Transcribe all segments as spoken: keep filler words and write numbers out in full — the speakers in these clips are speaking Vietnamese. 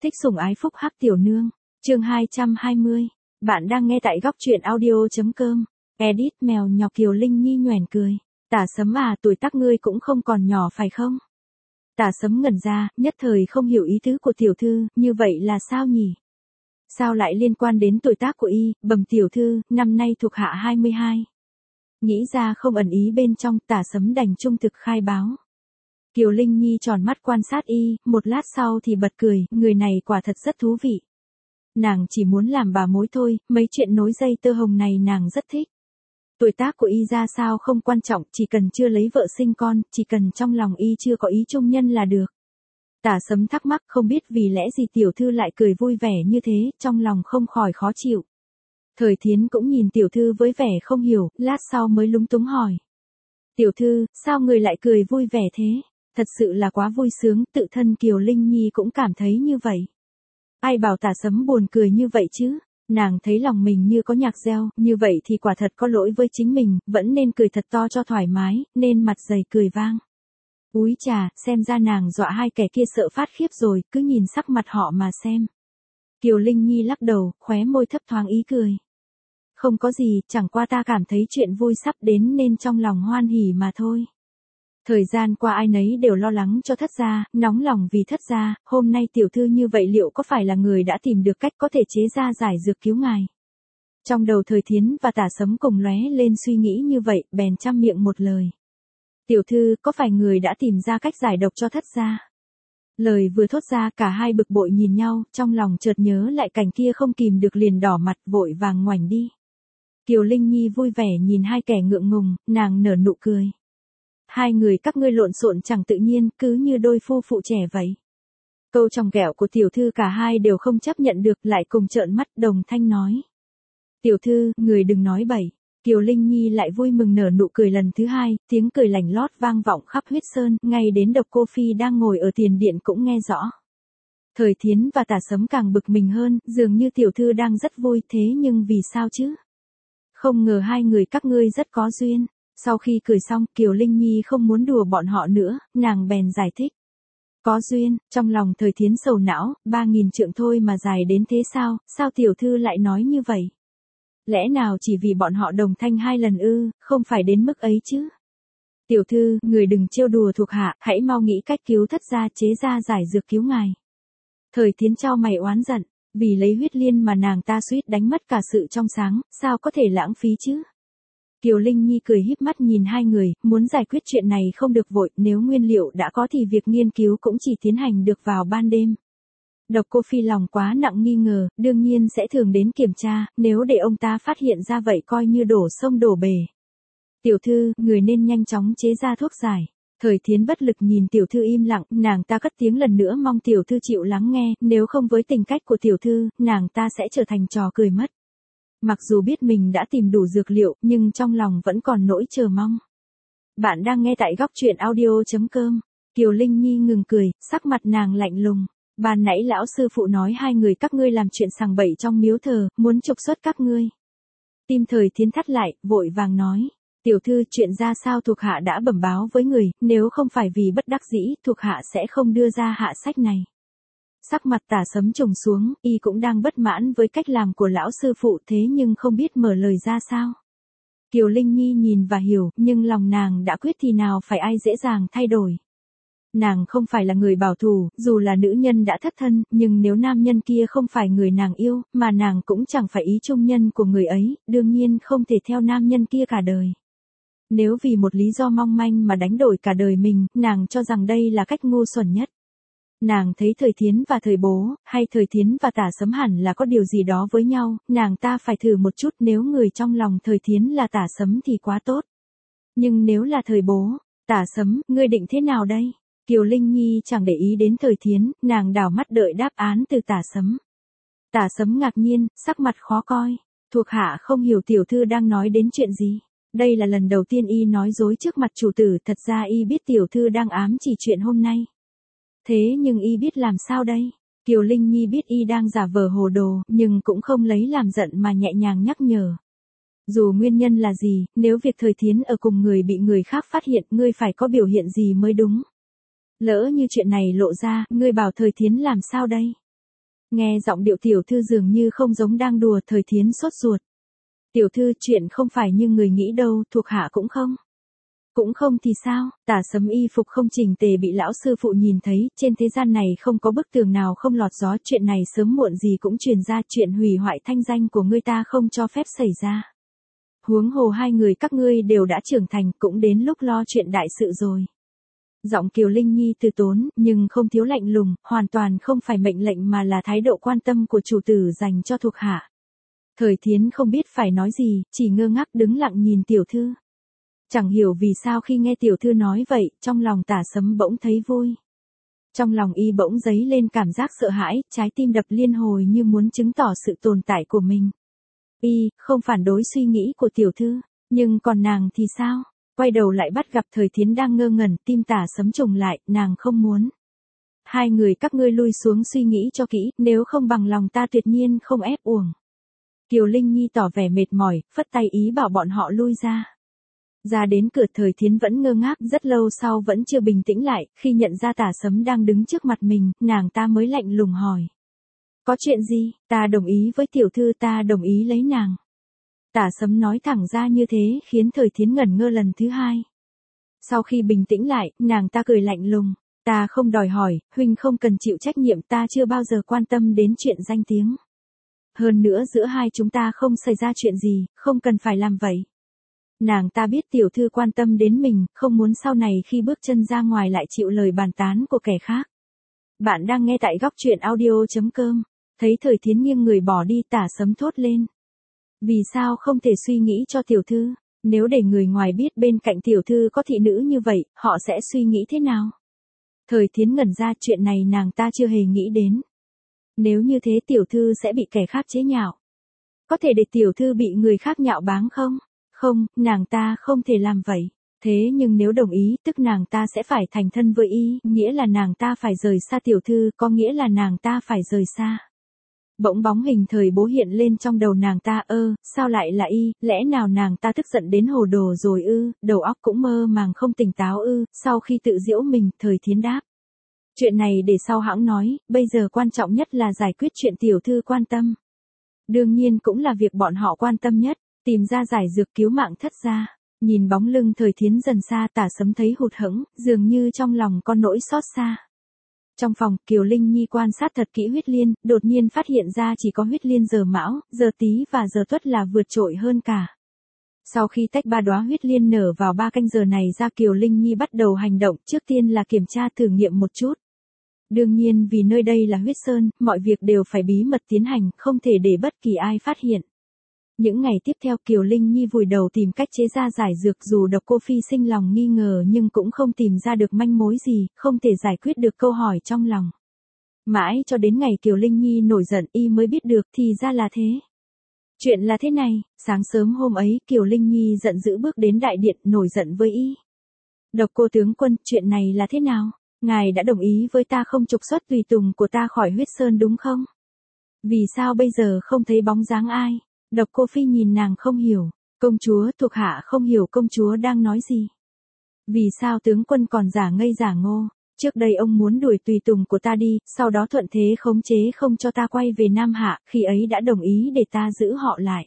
Thích sủng ái phúc hắc tiểu nương. Chương hai trăm hai mươi. Bạn đang nghe tại góc truyện audio chấm com. Edit mèo nhọc Kiều Linh Nhi nhoẻn cười. Tả Sấm à, tuổi tác ngươi cũng không còn nhỏ phải không? Tả Sấm ngẩn ra, nhất thời không hiểu ý tứ của tiểu thư, như vậy là sao nhỉ? Sao lại liên quan đến tuổi tác của y, bẩm tiểu thư, năm nay thuộc hạ hai mươi hai. Nghĩ ra không ẩn ý bên trong, Tả Sấm đành trung thực khai báo. Kiều Linh Nhi tròn mắt quan sát y, một lát sau thì bật cười, người này quả thật rất thú vị. Nàng chỉ muốn làm bà mối thôi, mấy chuyện nối dây tơ hồng này nàng rất thích. Tuổi tác của y ra sao không quan trọng, chỉ cần chưa lấy vợ sinh con, chỉ cần trong lòng y chưa có ý chung nhân là được. Tả Sấm thắc mắc không biết vì lẽ gì tiểu thư lại cười vui vẻ như thế, trong lòng không khỏi khó chịu. Thời Thiến cũng nhìn tiểu thư với vẻ không hiểu, lát sau mới lúng túng hỏi. Tiểu thư, sao người lại cười vui vẻ thế? Thật sự là quá vui sướng, tự thân Kiều Linh Nhi cũng cảm thấy như vậy. Ai bảo Tả Sấm buồn cười như vậy chứ? Nàng thấy lòng mình như có nhạc reo, như vậy thì quả thật có lỗi với chính mình, vẫn nên cười thật to cho thoải mái, nên mặt dày cười vang. Úi chà, xem ra nàng dọa hai kẻ kia sợ phát khiếp rồi, cứ nhìn sắc mặt họ mà xem. Kiều Linh Nhi lắc đầu, khóe môi thấp thoáng ý cười. Không có gì, chẳng qua ta cảm thấy chuyện vui sắp đến nên trong lòng hoan hỉ mà thôi. Thời gian qua ai nấy đều lo lắng cho thất gia, nóng lòng vì thất gia, hôm nay tiểu thư như vậy liệu có phải là người đã tìm được cách có thể chế ra giải dược cứu ngài? Trong đầu Thời Thiến và Tả Sấm cùng lóe lên suy nghĩ như vậy, bèn chăm miệng một lời. Tiểu thư, có phải người đã tìm ra cách giải độc cho thất gia? Lời vừa thốt ra cả hai bực bội nhìn nhau, trong lòng chợt nhớ lại cảnh kia không kìm được liền đỏ mặt vội vàng ngoảnh đi. Kiều Linh Nhi vui vẻ nhìn hai kẻ ngượng ngùng, nàng nở nụ cười. Hai người các ngươi lộn xộn chẳng tự nhiên, cứ như đôi phu phụ trẻ vậy. Câu trong ghẹo của tiểu thư cả hai đều không chấp nhận được, lại cùng trợn mắt đồng thanh nói. Tiểu thư, người đừng nói bậy. Kiều Linh Nhi lại vui mừng nở nụ cười lần thứ hai, tiếng cười lành lót vang vọng khắp huyết sơn, ngay đến Độc Cô Phi đang ngồi ở tiền điện cũng nghe rõ. Thời Thiến và Tả Sấm càng bực mình hơn, dường như tiểu thư đang rất vui, thế nhưng vì sao chứ? Không ngờ hai người các ngươi rất có duyên. Sau khi cười xong, Kiều Linh Nhi không muốn đùa bọn họ nữa, nàng bèn giải thích. Có duyên, trong lòng Thời Thiến sầu não, ba nghìn trượng thôi mà dài đến thế sao, sao tiểu thư lại nói như vậy? Lẽ nào chỉ vì bọn họ đồng thanh hai lần ư, không phải đến mức ấy chứ? Tiểu thư, người đừng trêu đùa thuộc hạ, hãy mau nghĩ cách cứu thất gia chế ra giải dược cứu ngài. Thời Thiến trao mày oán giận, vì lấy huyết liên mà nàng ta suýt đánh mất cả sự trong sáng, sao có thể lãng phí chứ? Kiều Linh Nhi cười híp mắt nhìn hai người, muốn giải quyết chuyện này không được vội, nếu nguyên liệu đã có thì việc nghiên cứu cũng chỉ tiến hành được vào ban đêm. Độc Cô Phi lòng quá nặng nghi ngờ, đương nhiên sẽ thường đến kiểm tra, nếu để ông ta phát hiện ra vậy coi như đổ sông đổ bể. Tiểu thư, người nên nhanh chóng chế ra thuốc giải. Thời Thiến bất lực nhìn tiểu thư im lặng, nàng ta cất tiếng lần nữa mong tiểu thư chịu lắng nghe, nếu không với tình cách của tiểu thư, nàng ta sẽ trở thành trò cười mất. Mặc dù biết mình đã tìm đủ dược liệu, nhưng trong lòng vẫn còn nỗi chờ mong. Bạn đang nghe tại góc truyện audio chấm com. Kiều Linh Nhi ngừng cười, sắc mặt nàng lạnh lùng. Ban nãy lão sư phụ nói hai người các ngươi làm chuyện sằng bậy trong miếu thờ, muốn trục xuất các ngươi. Tim Thời Thiến thắt lại, vội vàng nói. Tiểu thư, chuyện ra sao thuộc hạ đã bẩm báo với người, nếu không phải vì bất đắc dĩ, thuộc hạ sẽ không đưa ra hạ sách này. Sắc mặt Tả Sấm trùng xuống, y cũng đang bất mãn với cách làm của lão sư phụ thế nhưng không biết mở lời ra sao. Kiều Linh Nhi nhìn và hiểu, nhưng lòng nàng đã quyết thì nào phải ai dễ dàng thay đổi. Nàng không phải là người bảo thủ, dù là nữ nhân đã thất thân, nhưng nếu nam nhân kia không phải người nàng yêu, mà nàng cũng chẳng phải ý chung nhân của người ấy, đương nhiên không thể theo nam nhân kia cả đời. Nếu vì một lý do mong manh mà đánh đổi cả đời mình, nàng cho rằng đây là cách ngu xuẩn nhất. Nàng thấy Thời Thiến và Thời Bố, hay Thời Thiến và Tả Sấm hẳn là có điều gì đó với nhau, nàng ta phải thử một chút, nếu người trong lòng Thời Thiến là Tả Sấm thì quá tốt. Nhưng nếu là Thời Bố, Tả Sấm, ngươi định thế nào đây? Kiều Linh Nhi chẳng để ý đến Thời Thiến, nàng đảo mắt đợi đáp án từ Tả Sấm. Tả Sấm ngạc nhiên, sắc mặt khó coi, thuộc hạ không hiểu tiểu thư đang nói đến chuyện gì. Đây là lần đầu tiên y nói dối trước mặt chủ tử, thật ra y biết tiểu thư đang ám chỉ chuyện hôm nay. Thế nhưng y biết làm sao đây? Kiều Linh Nhi biết y đang giả vờ hồ đồ, nhưng cũng không lấy làm giận mà nhẹ nhàng nhắc nhở. Dù nguyên nhân là gì, nếu việc Thời Thiến ở cùng người bị người khác phát hiện, ngươi phải có biểu hiện gì mới đúng. Lỡ như chuyện này lộ ra, ngươi bảo Thời Thiến làm sao đây? Nghe giọng điệu tiểu thư dường như không giống đang đùa, Thời Thiến sốt ruột. Tiểu thư, chuyện không phải như người nghĩ đâu, thuộc hạ cũng không. Cũng không thì sao, Tả Sấm y phục không chỉnh tề bị lão sư phụ nhìn thấy, trên thế gian này không có bức tường nào không lọt gió, chuyện này sớm muộn gì cũng truyền ra, chuyện hủy hoại thanh danh của ngươi ta không cho phép xảy ra. Huống hồ hai người các ngươi đều đã trưởng thành, cũng đến lúc lo chuyện đại sự rồi. Giọng Kiều Linh Nhi từ tốn, nhưng không thiếu lạnh lùng, hoàn toàn không phải mệnh lệnh mà là thái độ quan tâm của chủ tử dành cho thuộc hạ. Thời Thiến không biết phải nói gì, chỉ ngơ ngác đứng lặng nhìn tiểu thư. Chẳng hiểu vì sao khi nghe tiểu thư nói vậy, trong lòng Tả Sấm bỗng thấy vui. Trong lòng y bỗng dấy lên cảm giác sợ hãi, trái tim đập liên hồi như muốn chứng tỏ sự tồn tại của mình. Y, không phản đối suy nghĩ của tiểu thư, nhưng còn nàng thì sao? Quay đầu lại bắt gặp Thời Thiến đang ngơ ngẩn, tim Tả Sấm trùng lại, nàng không muốn. Hai người các ngươi lui xuống suy nghĩ cho kỹ, nếu không bằng lòng ta tuyệt nhiên không ép uổng. Kiều Linh Nhi tỏ vẻ mệt mỏi, phất tay ý bảo bọn họ lui ra. Ra đến cửa, Thời Thiến vẫn ngơ ngác, rất lâu sau vẫn chưa bình tĩnh lại, khi nhận ra Tả Sấm đang đứng trước mặt mình, nàng ta mới lạnh lùng hỏi. Có chuyện gì? Ta đồng ý với tiểu thư, ta đồng ý lấy nàng. Tả Sấm nói thẳng ra như thế khiến Thời Thiến ngẩn ngơ lần thứ hai. Sau khi bình tĩnh lại, nàng ta cười lạnh lùng. Ta không đòi hỏi, huynh không cần chịu trách nhiệm, ta chưa bao giờ quan tâm đến chuyện danh tiếng. Hơn nữa giữa hai chúng ta không xảy ra chuyện gì, không cần phải làm vậy. Nàng ta biết tiểu thư quan tâm đến mình, không muốn sau này khi bước chân ra ngoài lại chịu lời bàn tán của kẻ khác. Bạn đang nghe tại góc truyện audio chấm com. Thấy Thời Thiến nghiêng người bỏ đi, Tả Sấm thốt lên. Vì sao không thể suy nghĩ cho tiểu thư? Nếu để người ngoài biết bên cạnh tiểu thư có thị nữ như vậy, họ sẽ suy nghĩ thế nào? Thời Thiến ngẩn ra, chuyện này nàng ta chưa hề nghĩ đến. Nếu như thế tiểu thư sẽ bị kẻ khác chế nhạo. Có thể để tiểu thư bị người khác nhạo báng không? Không, nàng ta không thể làm vậy. Thế nhưng nếu đồng ý, tức nàng ta sẽ phải thành thân với y, nghĩa là nàng ta phải rời xa tiểu thư, có nghĩa là nàng ta phải rời xa. Bỗng bóng hình Thời Bố hiện lên trong đầu nàng ta, ơ, sao lại là y, lẽ nào nàng ta tức giận đến hồ đồ rồi ư, đầu óc cũng mơ màng không tỉnh táo ư, sau khi tự giễu mình, Thời Thiến đáp. Chuyện này để sau hãng nói, bây giờ quan trọng nhất là giải quyết chuyện tiểu thư quan tâm. Đương nhiên cũng là việc bọn họ quan tâm nhất, tìm ra giải dược cứu mạng thất gia. Nhìn bóng lưng Thời Thiến dần xa, Tả Sấm thấy hụt hẫng, dường như trong lòng có nỗi xót xa. Trong phòng, Kiều Linh Nhi quan sát thật kỹ huyết liên, đột nhiên phát hiện ra chỉ có huyết liên giờ Mão, giờ Tý và giờ Tuất là vượt trội hơn cả. Sau khi tách ba đóa huyết liên nở vào ba canh giờ này ra, Kiều Linh Nhi bắt đầu hành động, trước tiên là kiểm tra thử nghiệm một chút. Đương nhiên vì nơi đây là huyết sơn, mọi việc đều phải bí mật tiến hành, không thể để bất kỳ ai phát hiện. Những ngày tiếp theo, Kiều Linh Nhi vùi đầu tìm cách chế ra giải dược, dù Độc Cô Phi sinh lòng nghi ngờ nhưng cũng không tìm ra được manh mối gì, không thể giải quyết được câu hỏi trong lòng. Mãi cho đến ngày Kiều Linh Nhi nổi giận, y mới biết được thì ra là thế. Chuyện là thế này, sáng sớm hôm ấy, Kiều Linh Nhi giận dữ bước đến đại điện, nổi giận với y. Độc Cô tướng quân, chuyện này là thế nào? Ngài đã đồng ý với ta không trục xuất tùy tùng của ta khỏi huyết sơn đúng không? Vì sao bây giờ không thấy bóng dáng ai? Độc Cô Phi nhìn nàng không hiểu. Công chúa, thuộc hạ không hiểu công chúa đang nói gì. Vì sao tướng quân còn giả ngây giả ngô? Trước đây ông muốn đuổi tùy tùng của ta đi, sau đó thuận thế khống chế không cho ta quay về Nam Hạ, khi ấy đã đồng ý để ta giữ họ lại.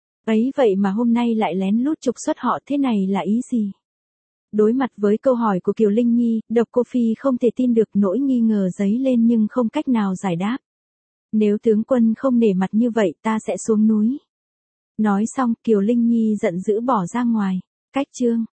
Ấy vậy mà hôm nay lại lén lút trục xuất họ, thế này là ý gì? Đối mặt với câu hỏi của Kiều Linh Nhi, Độc Cô Phi không thể tin được, nỗi nghi ngờ dấy lên nhưng không cách nào giải đáp. Nếu tướng quân không nể mặt như vậy, ta sẽ xuống núi. Nói xong, Kiều Linh Nhi giận dữ bỏ ra ngoài. Cách chương